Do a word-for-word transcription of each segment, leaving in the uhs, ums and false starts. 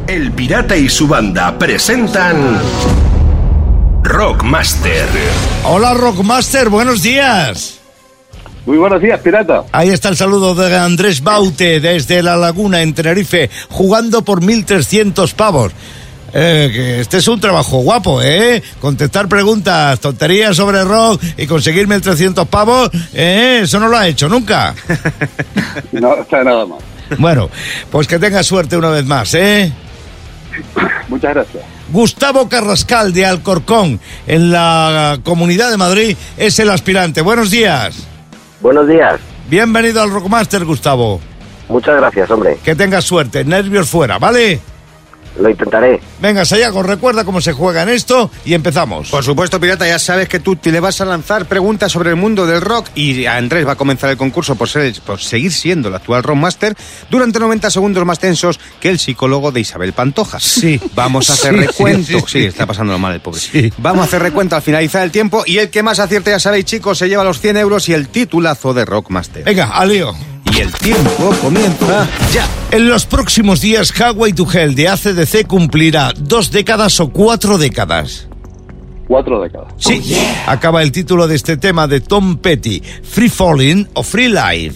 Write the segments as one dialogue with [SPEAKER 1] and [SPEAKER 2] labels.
[SPEAKER 1] El Pirata y su banda presentan Rockmaster.
[SPEAKER 2] Hola Rockmaster, buenos días.
[SPEAKER 3] Muy buenos días, Pirata.
[SPEAKER 2] Ahí está el saludo de Andrés Baute desde La Laguna en Tenerife, jugando por mil trescientos pavos. Eh, que este es un trabajo guapo, ¿eh? Contestar preguntas, tonterías sobre rock y conseguir mil trescientos pavos, ¿eh? Eso no lo ha hecho nunca.
[SPEAKER 3] No está nada mal.
[SPEAKER 2] Bueno, pues que tenga suerte una vez más, ¿eh?
[SPEAKER 3] Muchas gracias.
[SPEAKER 2] Gustavo Carrascal de Alcorcón, en la Comunidad de Madrid, es el aspirante. Buenos días.
[SPEAKER 4] Buenos días.
[SPEAKER 2] Bienvenido al Rockmaster, Gustavo.
[SPEAKER 4] Muchas gracias, hombre.
[SPEAKER 2] Que tengas suerte, nervios fuera, ¿vale?
[SPEAKER 4] Lo intentaré.
[SPEAKER 2] Venga, Sayago, recuerda cómo se juega en esto y empezamos.
[SPEAKER 5] Por supuesto, Pirata, ya sabes que tú te le vas a lanzar preguntas sobre el mundo del rock y Andrés va a comenzar el concurso por, ser, por seguir siendo el actual Rockmaster durante noventa segundos más tensos que el psicólogo de Isabel Pantoja.
[SPEAKER 2] Sí.
[SPEAKER 5] Vamos a hacer
[SPEAKER 2] Sí,
[SPEAKER 5] recuento.
[SPEAKER 2] sí, sí,
[SPEAKER 5] Sí,
[SPEAKER 2] sí.
[SPEAKER 5] está pasando mal el pobre.
[SPEAKER 2] Sí.
[SPEAKER 5] Vamos a hacer recuento al finalizar el tiempo y el que más acierte, ya sabéis, chicos, se lleva los cien euros y el titulazo de Rockmaster.
[SPEAKER 2] Venga, al lío.
[SPEAKER 5] Y el tiempo comienza ya.
[SPEAKER 2] En los próximos días, Highway to Hell de A C D C cumplirá dos décadas o cuatro décadas.
[SPEAKER 3] Cuatro décadas.
[SPEAKER 2] Sí, acaba el título de este tema de Tom Petty, Free Falling o Free Life.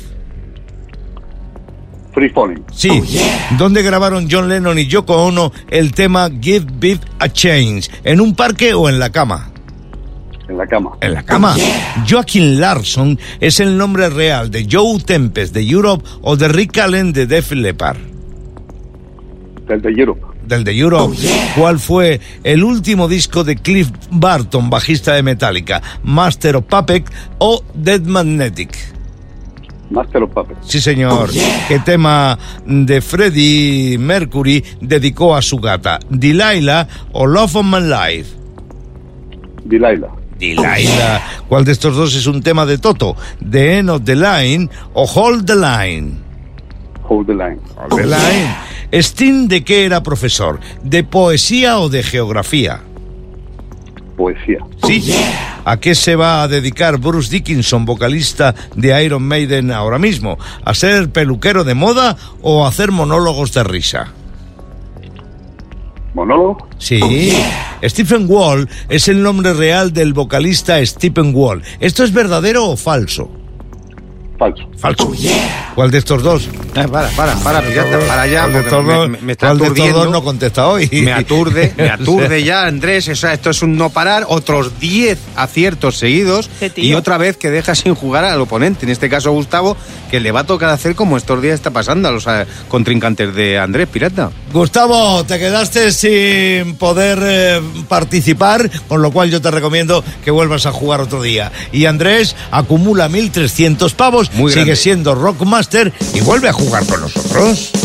[SPEAKER 3] Free Falling.
[SPEAKER 2] Sí, donde grabaron John Lennon y Yoko Ono el tema Give Beat a Change, en un parque o en la cama.
[SPEAKER 3] En la cama.
[SPEAKER 2] En la cama. Joaquin Larson es el nombre real de Joe Tempest de Europe o de Rick Allen de Def Leppard.
[SPEAKER 3] Del de Europe.
[SPEAKER 2] Del de Europe. ¿Cuál fue el último disco de Cliff Burton, bajista de Metallica? Master of Puppets o Dead Magnetic.
[SPEAKER 3] Master of Puppets.
[SPEAKER 2] Sí, señor. ¿Qué tema de Freddie Mercury dedicó a su gata? Delilah o Love of My Life.
[SPEAKER 3] Delilah.
[SPEAKER 2] Delilah. ¿Cuál de estos dos es un tema de Toto? The End of the Line o Hold the Line.
[SPEAKER 3] Hold the Line.
[SPEAKER 2] Hold the Line. Sting, ¿de qué era profesor? ¿De poesía o de geografía?
[SPEAKER 3] Poesía.
[SPEAKER 2] Sí. ¿A qué se va a dedicar Bruce Dickinson, vocalista de Iron Maiden ahora mismo? ¿A ser peluquero de moda o a hacer monólogos de risa?
[SPEAKER 3] ¿Monólogo?
[SPEAKER 2] Sí. Stephen Wall es el nombre real del vocalista Stephen Wall. ¿Esto es verdadero o falso?
[SPEAKER 3] Falso.
[SPEAKER 2] Falso. ¿Cuál de estos dos?
[SPEAKER 5] Eh, para, para, para, Pirata, para ya.
[SPEAKER 2] ¿Cuál de estos
[SPEAKER 5] Me,
[SPEAKER 2] dos,
[SPEAKER 5] me, me está
[SPEAKER 2] ¿cuál de estos
[SPEAKER 5] aturdiendo.
[SPEAKER 2] dos no contesta hoy?
[SPEAKER 5] Me aturde, me aturde ya, Andrés. O sea, esto es un no parar. Otros diez aciertos seguidos y otra vez que deja sin jugar al oponente. En este caso, Gustavo, que le va a tocar hacer como estos días está pasando a los eh, contrincantes de Andrés, Pirata.
[SPEAKER 2] Gustavo, te quedaste sin poder eh, participar, con lo cual yo te recomiendo que vuelvas a jugar otro día. Y Andrés acumula mil trescientos pavos,
[SPEAKER 5] Muy
[SPEAKER 2] sigue
[SPEAKER 5] grande.
[SPEAKER 2] siendo Rockmaster y vuelve a jugar con nosotros.